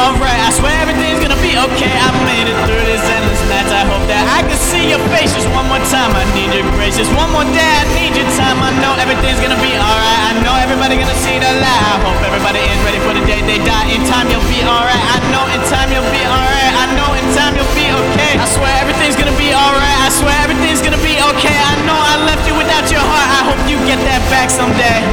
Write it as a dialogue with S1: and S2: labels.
S1: alright. I swear everything's gonna be okay. I made it through this endless nights. I hope that I can see your face just one more time. I need your grace just one more day. I need your time. I know everything's gonna be alright. I know everybody gonna see the light. I hope everybody is ready for the day they die. In time you'll be alright. I know in time you'll be alright. I know in time you'll be okay. I swear everything's gonna be alright. I swear everything's gonna be okay. I know I left you without your heart. I hope you get that back someday.